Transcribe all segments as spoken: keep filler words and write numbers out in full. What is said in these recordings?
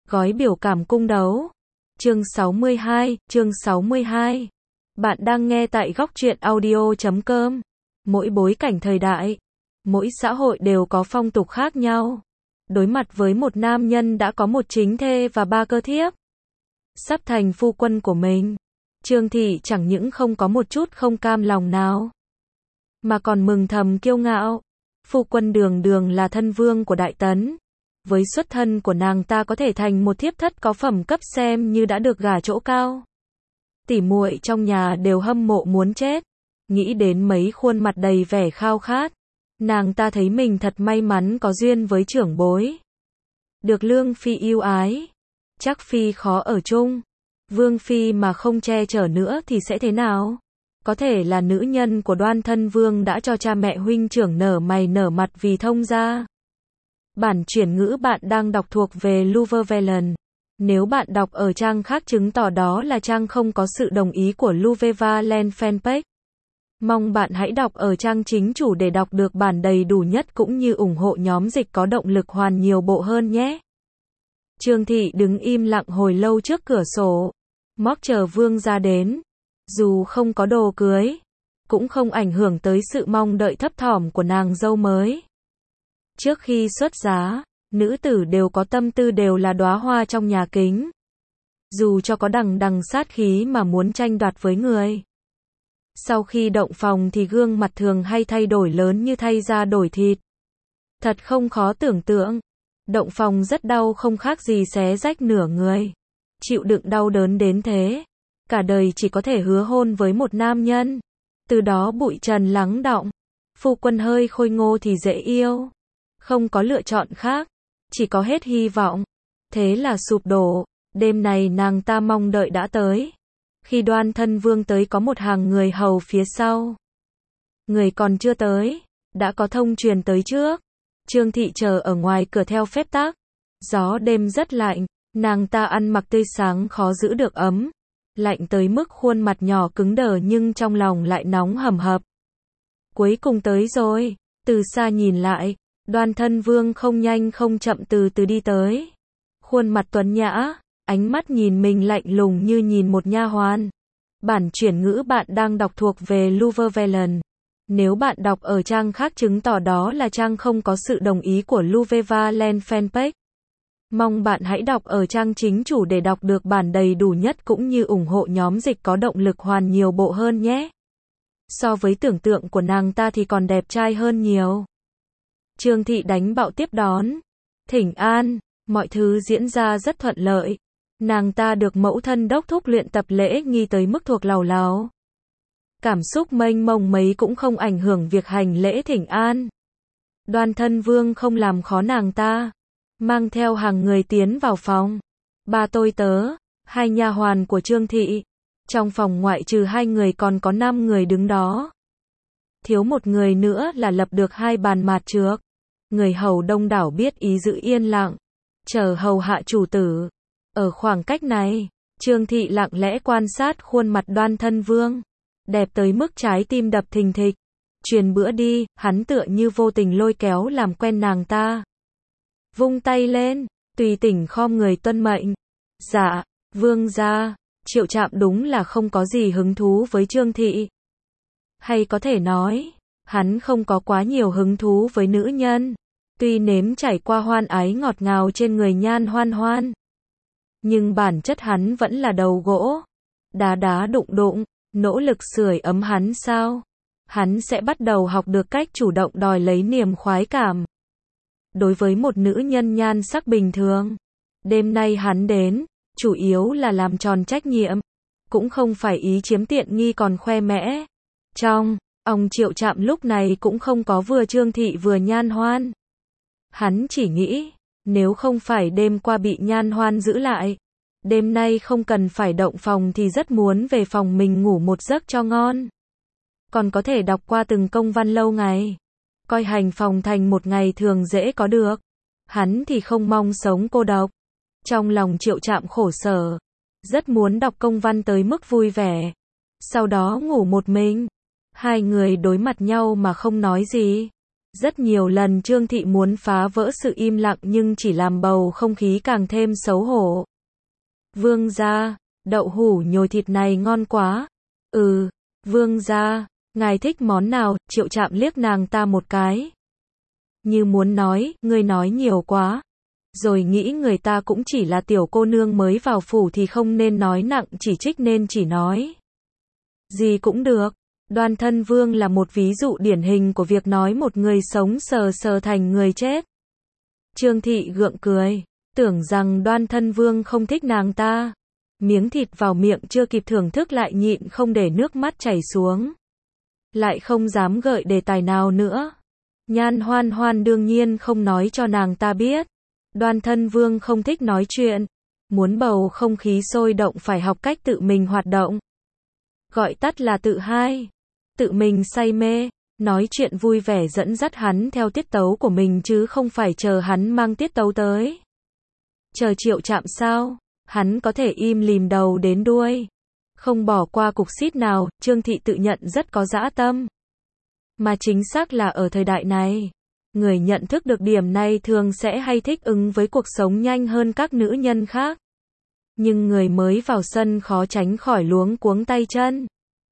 Gói biểu cảm cung đấu. Chương sáu mươi hai, chương sáu mươi hai. Bạn đang nghe tại góc truyện audio chấm com. Mỗi bối cảnh thời đại, mỗi xã hội đều có phong tục khác nhau. Đối mặt với một nam nhân đã có một chính thê và ba cơ thiếp, sắp thành phu quân của mình, Trương Thị chẳng những không có một chút không cam lòng nào, mà còn mừng thầm kiêu ngạo. Phu quân đường đường là thân vương của Đại Tấn, với xuất thân của nàng ta có thể thành một thiếp thất có phẩm cấp xem như đã được gả chỗ cao. Tỉ muội trong nhà đều hâm mộ muốn chết, nghĩ đến mấy khuôn mặt đầy vẻ khao khát, nàng ta thấy mình thật may mắn có duyên với trưởng bối, được Lương Phi yêu ái. Chắc Phi khó ở chung, Vương Phi mà không che chở nữa thì sẽ thế nào? Có thể là nữ nhân của Đoan Thân Vương đã cho cha mẹ huynh trưởng nở mày nở mặt vì thông gia. Bản chuyển ngữ bạn đang đọc thuộc về Luvevelen. Nếu bạn đọc ở trang khác chứng tỏ đó là trang không có sự đồng ý của Luvevelen fanpage. Mong bạn hãy đọc ở trang chính chủ để đọc được bản đầy đủ nhất cũng như ủng hộ nhóm dịch có động lực hoàn nhiều bộ hơn nhé. Trương Thị đứng im lặng hồi lâu trước cửa sổ, móc chờ Vương ra đến. Dù không có đồ cưới, cũng không ảnh hưởng tới sự mong đợi thấp thỏm của nàng dâu mới. Trước khi xuất giá, nữ tử đều có tâm tư đều là đóa hoa trong nhà kính. Dù cho có đằng đằng sát khí mà muốn tranh đoạt với người. Sau khi động phòng thì gương mặt thường hay thay đổi lớn như thay da đổi thịt. Thật không khó tưởng tượng. Động phòng rất đau không khác gì xé rách nửa người. Chịu đựng đau đớn đến thế. Cả đời chỉ có thể hứa hôn với một nam nhân. Từ đó bụi trần lắng đọng. Phu quân hơi khôi ngô thì dễ yêu. Không có lựa chọn khác. Chỉ có hết hy vọng. Thế là sụp đổ. Đêm này nàng ta mong đợi đã tới. Khi Đoan Thân Vương tới có một hàng người hầu phía sau. Người còn chưa tới, đã có thông truyền tới trước. Trương Thị chờ ở ngoài cửa theo phép tắc. Gió đêm rất lạnh, nàng ta ăn mặc tươi sáng khó giữ được ấm. Lạnh tới mức khuôn mặt nhỏ cứng đờ nhưng trong lòng lại nóng hầm hập. Cuối cùng tới rồi, từ xa nhìn lại, Đoan Thân Vương không nhanh không chậm từ từ đi tới. Khuôn mặt tuấn nhã, ánh mắt nhìn mình lạnh lùng như nhìn một nha hoàn. Bản chuyển ngữ bạn đang đọc thuộc về Luvevelen. Nếu bạn đọc ở trang khác chứng tỏ đó là trang không có sự đồng ý của Luvevelen fanpage. Mong bạn hãy đọc ở trang chính chủ để đọc được bản đầy đủ nhất cũng như ủng hộ nhóm dịch có động lực hoàn nhiều bộ hơn nhé. So với tưởng tượng của nàng ta thì còn đẹp trai hơn nhiều. Trương Thị đánh bạo tiếp đón. Thỉnh an, mọi thứ diễn ra rất thuận lợi. Nàng ta được mẫu thân đốc thúc luyện tập lễ nghi tới mức thuộc làu láo. Cảm xúc mênh mông mấy cũng không ảnh hưởng việc hành lễ thỉnh an. Đoan Thân Vương không làm khó nàng ta, mang theo hàng người tiến vào phòng. Ba tôi tớ, hai nha hoàn của Trương Thị. Trong phòng ngoại trừ hai người còn có năm người đứng đó. Thiếu một người nữa là lập được hai bàn mạt trước. Người hầu đông đảo biết ý giữ yên lặng, chờ hầu hạ chủ tử. Ở khoảng cách này, Trương Thị lặng lẽ quan sát khuôn mặt Đoan Thân Vương. Đẹp tới mức trái tim đập thình thịch. Truyền bữa đi, hắn tựa như vô tình lôi kéo làm quen nàng ta. Vung tay lên, tùy tỉnh khom người tuân mệnh. Dạ, vương gia. Triệu Trạm đúng là không có gì hứng thú với Trương Thị. Hay có thể nói, hắn không có quá nhiều hứng thú với nữ nhân. Tuy nếm trải qua hoan ái ngọt ngào trên người Nhan Hoan Hoan, nhưng bản chất hắn vẫn là đầu gỗ. Đá đá đụng đụng, nỗ lực sưởi ấm hắn sao? Hắn sẽ bắt đầu học được cách chủ động đòi lấy niềm khoái cảm. Đối với một nữ nhân nhan sắc bình thường, đêm nay hắn đến, chủ yếu là làm tròn trách nhiệm, cũng không phải ý chiếm tiện nghi còn khoe mẽ. Trong, ông Triệu Trạm lúc này cũng không có vừa Trương Thị vừa Nhan Hoan. Hắn chỉ nghĩ, nếu không phải đêm qua bị Nhan Hoan giữ lại, đêm nay không cần phải động phòng thì rất muốn về phòng mình ngủ một giấc cho ngon. Còn có thể đọc qua từng công văn lâu ngày. Coi hành phòng thành một ngày thường dễ có được. Hắn thì không mong sống cô độc. Trong lòng Triệu Trạm khổ sở. Rất muốn đọc công văn tới mức vui vẻ. Sau đó ngủ một mình. Hai người đối mặt nhau mà không nói gì. Rất nhiều lần Trương Thị muốn phá vỡ sự im lặng nhưng chỉ làm bầu không khí càng thêm xấu hổ. Vương gia, đậu hũ nhồi thịt này ngon quá. Ừ, vương gia, ngài thích món nào? Triệu Trạm liếc nàng ta một cái. Như muốn nói, ngươi nói nhiều quá. Rồi nghĩ người ta cũng chỉ là tiểu cô nương mới vào phủ thì không nên nói nặng chỉ trích nên chỉ nói. Gì cũng được. Đoan Thân Vương là một ví dụ điển hình của việc nói một người sống sờ sờ thành người chết. Trương Thị gượng cười, tưởng rằng Đoan Thân Vương không thích nàng ta. Miếng thịt vào miệng chưa kịp thưởng thức lại nhịn không để nước mắt chảy xuống. Lại không dám gợi đề tài nào nữa. Nhan Hoan Hoan đương nhiên không nói cho nàng ta biết. Đoan Thân Vương không thích nói chuyện. Muốn bầu không khí sôi động phải học cách tự mình hoạt động. Gọi tắt là tự hai. Tự mình say mê, nói chuyện vui vẻ dẫn dắt hắn theo tiết tấu của mình chứ không phải chờ hắn mang tiết tấu tới. Chờ Triệu Trạm sao? Hắn có thể im lìm đầu đến đuôi. Không bỏ qua cục xít nào, Trương Thị tự nhận rất có dã tâm. Mà chính xác là ở thời đại này, người nhận thức được điểm này thường sẽ hay thích ứng với cuộc sống nhanh hơn các nữ nhân khác. Nhưng người mới vào sân khó tránh khỏi luống cuống tay chân.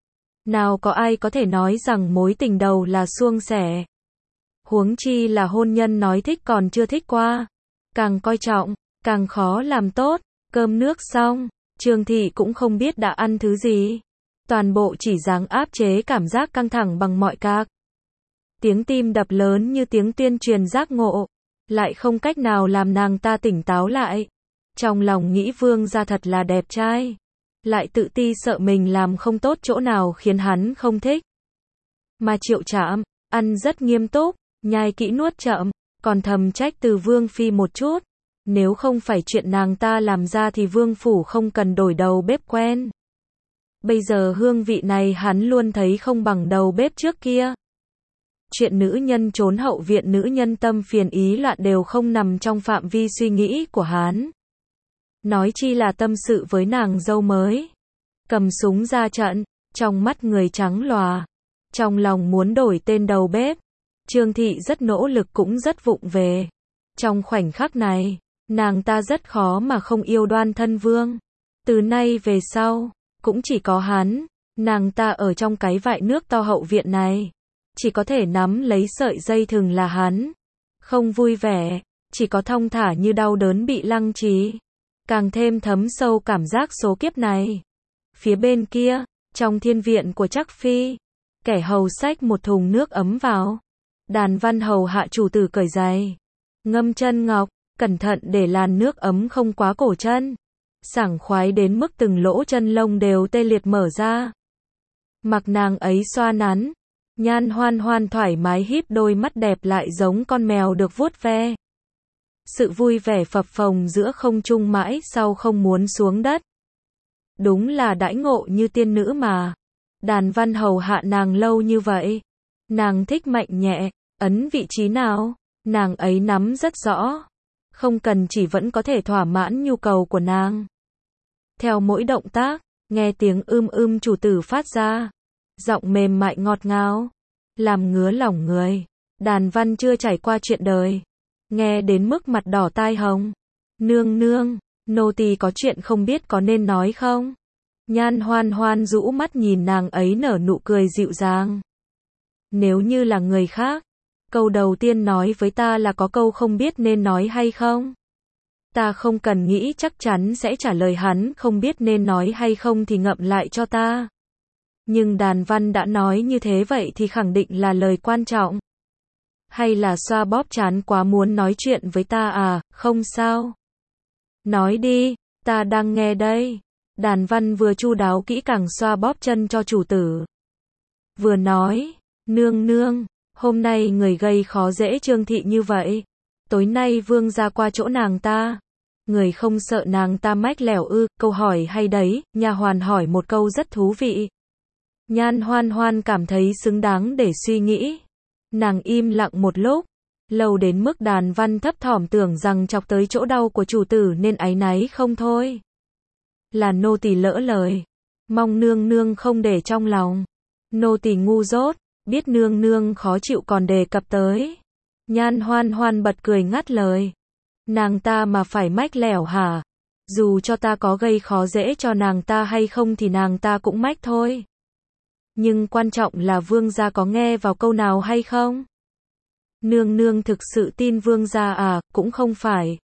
Nào có ai có thể nói rằng mối tình đầu là suông sẻ. Huống chi là hôn nhân nói thích còn chưa thích qua. Càng coi trọng, càng khó làm tốt. Cơm nước xong, Trương Thị cũng không biết đã ăn thứ gì. Toàn bộ chỉ dáng áp chế cảm giác căng thẳng bằng mọi cách. Tiếng tim đập lớn như tiếng tuyên truyền giác ngộ. Lại không cách nào làm nàng ta tỉnh táo lại. Trong lòng nghĩ vương gia thật là đẹp trai. Lại tự ti sợ mình làm không tốt chỗ nào khiến hắn không thích. Mà Triệu Trạm, ăn rất nghiêm túc, nhai kỹ nuốt chậm, còn thầm trách từ vương phi một chút. Nếu không phải chuyện nàng ta làm ra thì vương phủ không cần đổi đầu bếp quen. Bây giờ hương vị này hắn luôn thấy không bằng đầu bếp trước kia. Chuyện nữ nhân trốn hậu viện nữ nhân tâm phiền ý loạn đều không nằm trong phạm vi suy nghĩ của hắn. Nói chi là tâm sự với nàng dâu mới. Cầm súng ra trận, trong mắt người trắng lòa. Trong lòng muốn đổi tên đầu bếp. Trương Thị rất nỗ lực cũng rất vụng về. Trong khoảnh khắc này, nàng ta rất khó mà không yêu Đoan Thân Vương. Từ nay về sau, cũng chỉ có hắn, nàng ta ở trong cái vại nước to hậu viện này. Chỉ có thể nắm lấy sợi dây thừng là hắn. Không vui vẻ, chỉ có thong thả như đau đớn bị lăng trì. Càng thêm thấm sâu cảm giác số kiếp này. Phía bên kia, trong thiên viện của Trắc Phi, kẻ hầu xách một thùng nước ấm vào. Đàn văn hầu hạ chủ tử cởi giày, ngâm chân ngọc, cẩn thận để làn nước ấm không quá cổ chân. Sảng khoái đến mức từng lỗ chân lông đều tê liệt mở ra. Mặc nàng ấy xoa nắn, Nhan Hoan Hoan thoải mái híp đôi mắt đẹp lại giống con mèo được vuốt ve. Sự vui vẻ phập phồng giữa không trung mãi sau không muốn xuống đất. Đúng là đãi ngộ như tiên nữ mà. Đàn văn hầu hạ nàng lâu như vậy. Nàng thích mạnh nhẹ, ấn vị trí nào, nàng ấy nắm rất rõ. Không cần chỉ vẫn có thể thỏa mãn nhu cầu của nàng. Theo mỗi động tác, nghe tiếng ưm ưm chủ tử phát ra. Giọng mềm mại ngọt ngào, làm ngứa lòng người. Đàn văn chưa trải qua chuyện đời. Nghe đến mức mặt đỏ tai hồng. Nương nương, nô tỳ có chuyện không biết có nên nói không? Nhan Hoan Hoan rũ mắt nhìn nàng ấy nở nụ cười dịu dàng. Nếu như là người khác, câu đầu tiên nói với ta là có câu không biết nên nói hay không. Ta không cần nghĩ chắc chắn sẽ trả lời hắn không biết nên nói hay không thì ngậm lại cho ta. Nhưng đàn văn đã nói như thế vậy thì khẳng định là lời quan trọng. Hay là xoa bóp chán quá muốn nói chuyện với ta à, không sao. Nói đi, ta đang nghe đây. Đàn văn vừa chu đáo kỹ càng xoa bóp chân cho chủ tử. Vừa nói, nương nương, hôm nay người gây khó dễ Trương Thị như vậy. Tối nay vương ra qua chỗ nàng ta. Người không sợ nàng ta mách lẻo ư, câu hỏi hay đấy, nha hoàn hỏi một câu rất thú vị. Nhan Hoan Hoan cảm thấy xứng đáng để suy nghĩ. Nàng im lặng một lúc, lâu đến mức đàn văn thấp thỏm tưởng rằng chọc tới chỗ đau của chủ tử nên áy náy không thôi. Là nô tỳ lỡ lời, mong nương nương không để trong lòng. Nô tỳ ngu dốt, biết nương nương khó chịu còn đề cập tới. Nhan Hoan Hoan bật cười ngắt lời. Nàng ta mà phải mách lẻo hả? Dù cho ta có gây khó dễ cho nàng ta hay không thì nàng ta cũng mách thôi. Nhưng quan trọng là vương gia có nghe vào câu nào hay không? Nương nương thực sự tin vương gia à? Cũng không phải.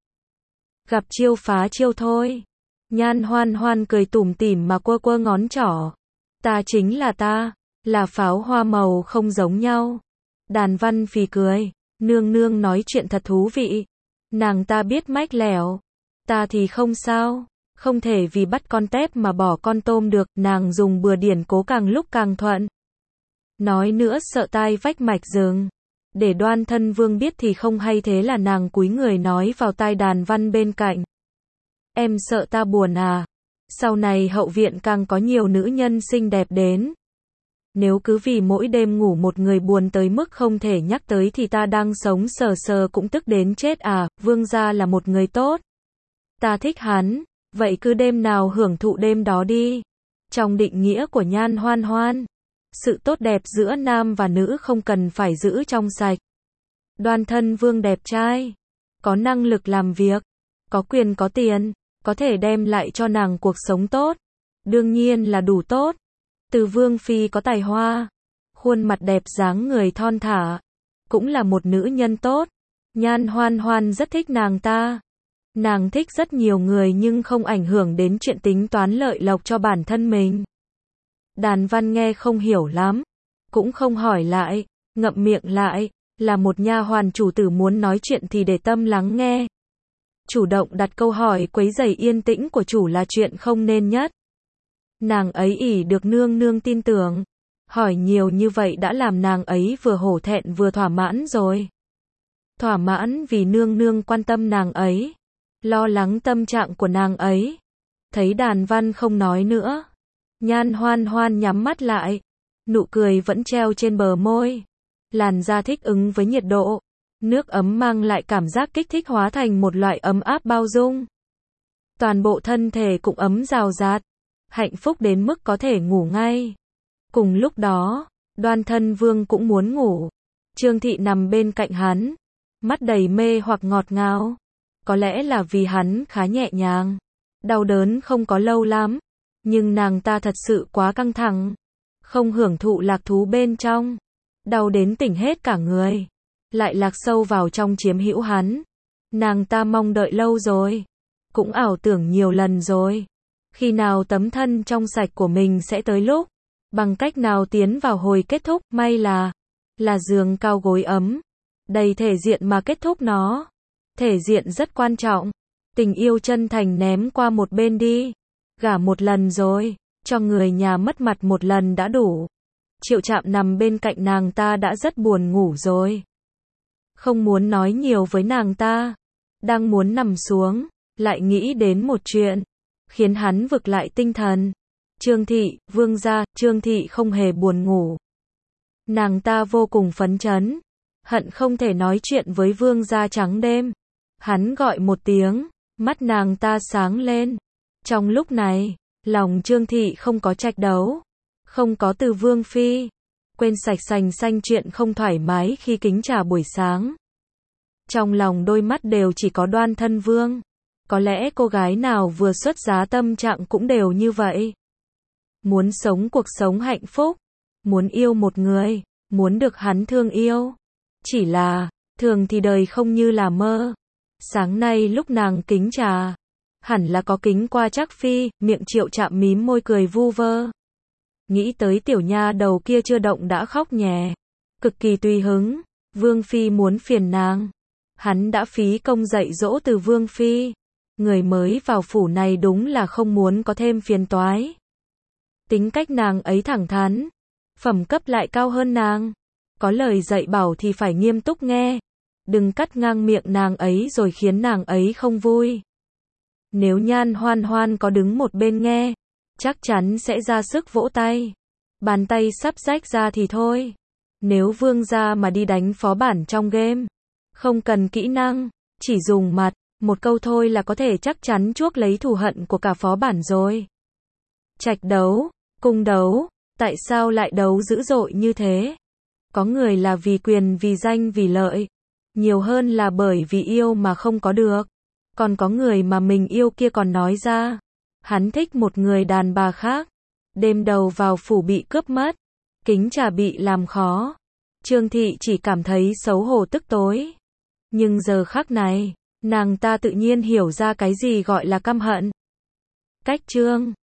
Gặp chiêu phá chiêu thôi. Nhan Hoan Hoan cười tủm tỉm mà quơ quơ ngón trỏ. Ta chính là ta, là pháo hoa màu không giống nhau. Đàn Văn phì cười, nương nương nói chuyện thật thú vị. Nàng ta biết mách lẻo, ta thì không sao, không thể vì bắt con tép mà bỏ con tôm được, nàng dùng bừa điển cố càng lúc càng thuận. Nói nữa sợ tai vách mạch rừng, để Đoan Thân Vương biết thì không hay, thế là nàng cúi người nói vào tai Đàn Văn bên cạnh. Em sợ ta buồn à? Sau này hậu viện càng có nhiều nữ nhân xinh đẹp đến. Nếu cứ vì mỗi đêm ngủ một người buồn tới mức không thể nhắc tới thì ta đang sống sờ sờ cũng tức đến chết à, vương gia là một người tốt. Ta thích hắn, vậy cứ đêm nào hưởng thụ đêm đó đi. Trong định nghĩa của Nhan Hoan Hoan, sự tốt đẹp giữa nam và nữ không cần phải giữ trong sạch. Đoan Thân Vương đẹp trai, có năng lực làm việc, có quyền có tiền, có thể đem lại cho nàng cuộc sống tốt. Đương nhiên là đủ tốt. Từ Vương phi có tài hoa, khuôn mặt đẹp dáng người thon thả, cũng là một nữ nhân tốt. Nhan Hoan Hoan rất thích nàng ta. Nàng thích rất nhiều người nhưng không ảnh hưởng đến chuyện tính toán lợi lộc cho bản thân mình. Đàn Văn nghe không hiểu lắm, cũng không hỏi lại, ngậm miệng lại, là một nha hoàn chủ tử muốn nói chuyện thì để tâm lắng nghe. Chủ động đặt câu hỏi quấy rầy yên tĩnh của chủ là chuyện không nên nhất. Nàng ấy ỷ được nương nương tin tưởng, hỏi nhiều như vậy đã làm nàng ấy vừa hổ thẹn vừa thỏa mãn rồi. Thỏa mãn vì nương nương quan tâm nàng ấy, lo lắng tâm trạng của nàng ấy. Thấy Đàn Văn không nói nữa, Nhan Hoan Hoan nhắm mắt lại, nụ cười vẫn treo trên bờ môi. Làn da thích ứng với nhiệt độ, nước ấm mang lại cảm giác kích thích hóa thành một loại ấm áp bao dung. Toàn bộ thân thể cũng ấm rào rạt, hạnh phúc đến mức có thể ngủ ngay. Cùng lúc đó, Đoan Thân Vương cũng muốn ngủ. Trương Thị nằm bên cạnh hắn, mắt đầy mê hoặc ngọt ngào. Có lẽ là vì hắn khá nhẹ nhàng, đau đớn không có lâu lắm, nhưng nàng ta thật sự quá căng thẳng, không hưởng thụ lạc thú bên trong, đau đến tỉnh hết cả người, lại lạc sâu vào trong chiếm hữu hắn. Nàng ta mong đợi lâu rồi, cũng ảo tưởng nhiều lần rồi, khi nào tấm thân trong sạch của mình sẽ tới lúc, bằng cách nào tiến vào hồi kết thúc, may là, là giường cao gối ấm, đầy thể diện mà kết thúc nó. Thể diện rất quan trọng, tình yêu chân thành ném qua một bên đi, gả một lần rồi, cho người nhà mất mặt một lần đã đủ. Triệu Trạm nằm bên cạnh nàng ta đã rất buồn ngủ rồi, không muốn nói nhiều với nàng ta, đang muốn nằm xuống, lại nghĩ đến một chuyện, khiến hắn vực lại tinh thần. Trương Thị, vương gia, Trương Thị không hề buồn ngủ. Nàng ta vô cùng phấn chấn, hận không thể nói chuyện với vương gia trắng đêm. Hắn gọi một tiếng, mắt nàng ta sáng lên. Trong lúc này, lòng Trương Thị không có trạch đấu, không có Từ Vương phi, quên sạch sành xanh chuyện không thoải mái khi kính trà buổi sáng. Trong lòng đôi mắt đều chỉ có Đoan Thân Vương. Có lẽ cô gái nào vừa xuất giá tâm trạng cũng đều như vậy. Muốn sống cuộc sống hạnh phúc, muốn yêu một người, muốn được hắn thương yêu. Chỉ là, thường thì đời không như là mơ. Sáng nay lúc nàng kính trà, hẳn là có kính qua Trác phi, miệng Triệu Trạm mím môi cười vu vơ. Nghĩ tới tiểu nha đầu kia chưa động đã khóc nhè, cực kỳ tùy hứng. Vương phi muốn phiền nàng, hắn đã phí công dạy dỗ Từ Vương phi. Người mới vào phủ này đúng là không muốn có thêm phiền toái. Tính cách nàng ấy thẳng thắn, phẩm cấp lại cao hơn nàng, có lời dạy bảo thì phải nghiêm túc nghe. Đừng cắt ngang miệng nàng ấy rồi khiến nàng ấy không vui. Nếu Nhan Hoan Hoan có đứng một bên nghe, chắc chắn sẽ ra sức vỗ tay. Bàn tay sắp rách ra thì thôi. Nếu vương gia mà đi đánh phó bản trong game, không cần kỹ năng, chỉ dùng mặt, một câu thôi là có thể chắc chắn chuốc lấy thù hận của cả phó bản rồi. Trạch đấu, cung đấu, tại sao lại đấu dữ dội như thế? Có người là vì quyền, vì danh, vì lợi. Nhiều hơn là bởi vì yêu mà không có được. Còn có người mà mình yêu kia còn nói ra. Hắn thích một người đàn bà khác. Đêm đầu vào phủ bị cướp mất. Kính trà bị làm khó. Trương Thị chỉ cảm thấy xấu hổ tức tối. Nhưng giờ khắc này, nàng ta tự nhiên hiểu ra cái gì gọi là căm hận. Cách chương